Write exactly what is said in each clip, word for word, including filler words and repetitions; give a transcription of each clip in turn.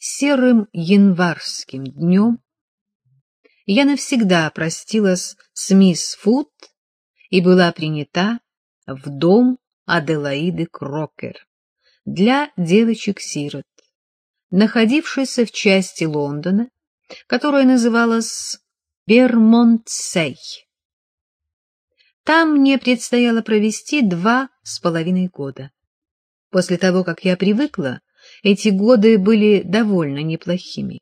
серым январским днем я навсегда простилась с мисс Фуд и была принята в дом Аделаиды Крокер для девочек-сирот, находившийся в части Лондона, которая называлась Бермонтсей. Там мне предстояло провести два с половиной года. После того, как я привыкла, эти годы были довольно неплохими.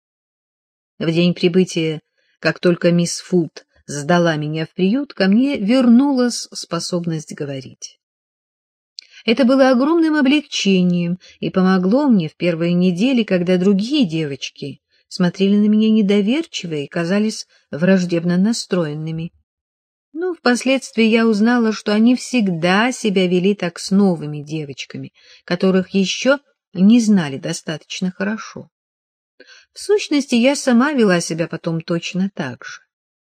В день прибытия, как только мисс Фуд сдала меня в приют, ко мне вернулась способность говорить. Это было огромным облегчением и помогло мне в первые недели, когда другие девочки смотрели на меня недоверчиво и казались враждебно настроенными. Но впоследствии я узнала, что они всегда себя вели так с новыми девочками, которых еще не знали достаточно хорошо. В сущности, я сама вела себя потом точно так же.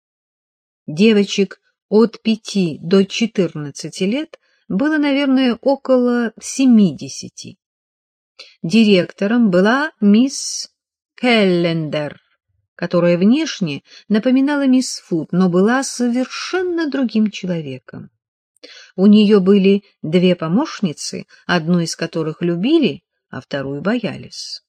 Девочек от пяти до четырнадцати лет было, наверное, около семидесяти. Директором была мисс Келлендер, которая внешне напоминала мисс Фуд, но была совершенно другим человеком. У нее были две помощницы, одну из которых любили, а вторую боялись.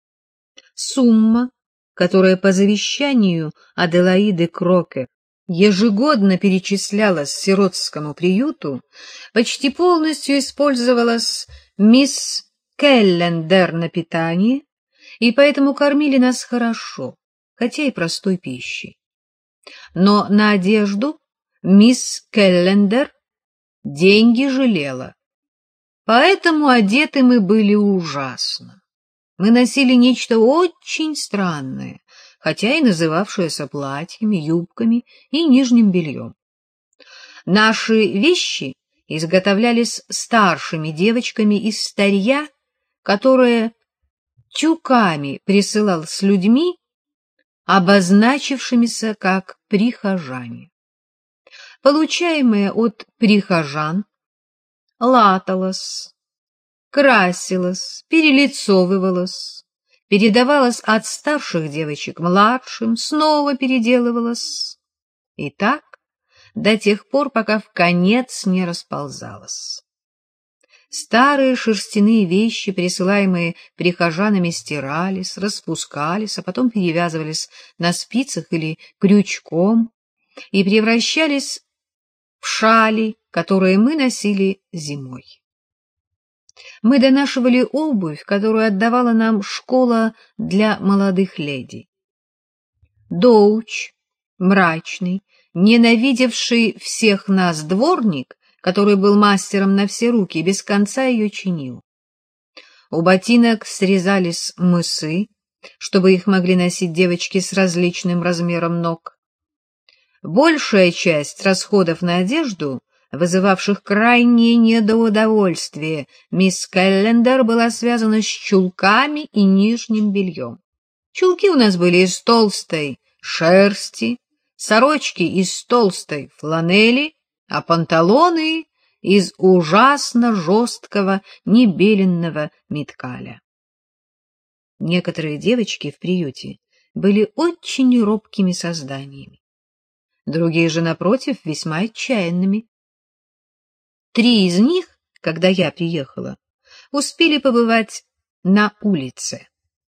Сумма, которая по завещанию Аделаиды Крокер ежегодно перечислялась сиротскому приюту, почти полностью использовалась мисс Келлендер на питание, и поэтому кормили нас хорошо, хотя и простой пищей. Но на одежду мисс Келлендер деньги жалела, поэтому одеты мы были ужасно. Мы носили нечто очень странное, хотя и называвшееся платьями, юбками и нижним бельем. Наши вещи изготовлялись старшими девочками из старья, которое тюками присылал с людьми, обозначившимися как прихожане. Получаемое от прихожан латалось, красилось, перелицовывалось, передавалось от старших девочек младшим, снова переделывалось. И так до тех пор, пока вконец не расползалось. Старые шерстяные вещи, присылаемые прихожанами, стирались, распускались, а потом перевязывались на спицах или крючком и превращались в шали, которые мы носили зимой. Мы донашивали обувь, которую отдавала нам школа для молодых леди. Доуч, мрачный, ненавидевший всех нас дворник, который был мастером на все руки, без конца ее чинил. У ботинок срезались мысы, чтобы их могли носить девочки с различным размером ног. Большая часть расходов на одежду, вызывавших крайнее недоудовольствие, мисс Келлендер была связана с чулками и нижним бельем. Чулки у нас были из толстой шерсти, сорочки из толстой фланели, а панталоны из ужасно жесткого небеленного миткаля. Некоторые девочки в приюте были очень робкими созданиями, другие же, напротив, весьма отчаянными. Три из них, когда я приехала, успели побывать на улице.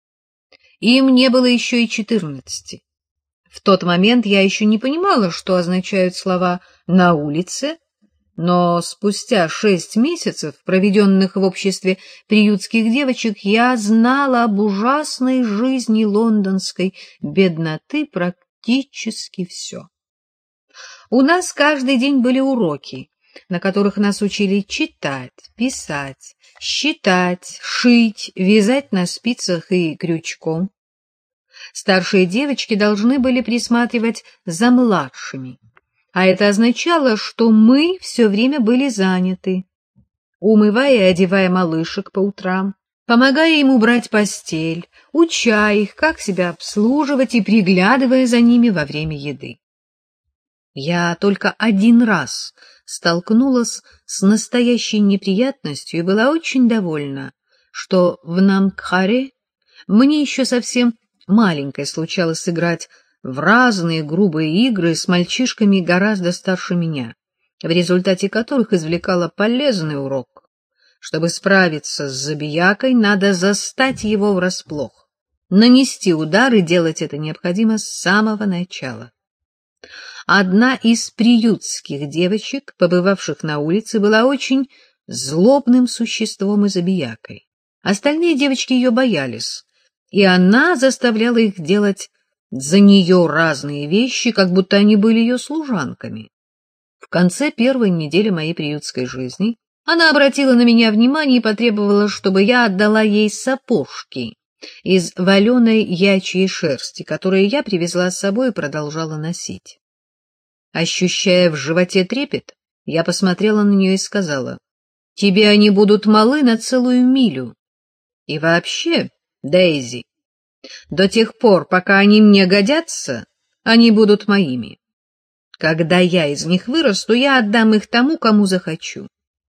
Им не было еще и четырнадцати. В тот момент я еще не понимала, что означают слова «на улице», но спустя шесть месяцев, проведенных в обществе приютских девочек, я знала об ужасной жизни лондонской бедноты практически все. У нас каждый день были уроки, на которых нас учили читать, писать, считать, шить, вязать на спицах и крючком. Старшие девочки должны были присматривать за младшими, а это означало, что мы все время были заняты, умывая и одевая малышек по утрам, помогая им убрать постель, уча их, как себя обслуживать и приглядывая за ними во время еды. Я только один раз столкнулась с настоящей неприятностью и была очень довольна, что в Нангхаре Мне еще совсем маленькой случалось сыграть в разные грубые игры с мальчишками гораздо старше меня, в результате которых извлекала полезный урок. Чтобы справиться с забиякой, надо застать его врасплох. Нанести удар, и делать это необходимо с самого начала. Одна из приютских девочек, побывавших на улице, была очень злобным существом и забиякой. Остальные девочки ее боялись, и она заставляла их делать за нее разные вещи, как будто они были ее служанками. В конце первой недели моей приютской жизни она обратила на меня внимание и потребовала, чтобы я отдала ей сапожки из валеной ячьей шерсти, которые я привезла с собой и продолжала носить. Ощущая в животе трепет, я посмотрела на нее и сказала: «Тебе они будут малы на целую милю. И вообще, Дейзи, до тех пор, пока они мне годятся, они будут моими. Когда я из них вырасту, я отдам их тому, кому захочу».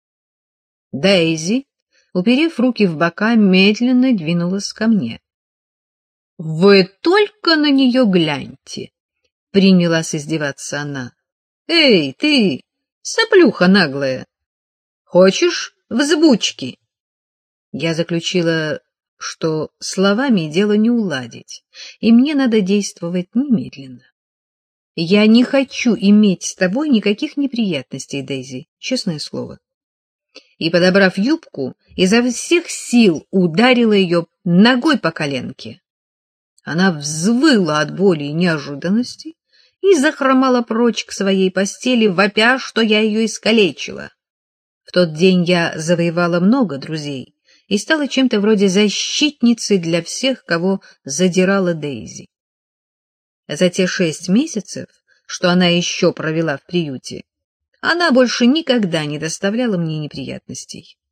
Дейзи, уперев руки в бока, медленно двинулась ко мне. — Вы только на нее гляньте! — принялась издеваться она. — Эй, ты, соплюха наглая! Хочешь взбучки? Я заключила, что словами дело не уладить, и мне надо действовать немедленно. Я не хочу иметь с тобой никаких неприятностей, Дейзи, честное слово. И, подобрав юбку, изо всех сил ударила ее ногой по коленке. Она взвыла от боли и неожиданности и захромала прочь к своей постели, вопя, что я ее искалечила. В тот день я завоевала много друзей и стала чем-то вроде защитницы для всех, кого задирала Дейзи. За те шесть месяцев, что она еще провела в приюте, она больше никогда не доставляла мне неприятностей.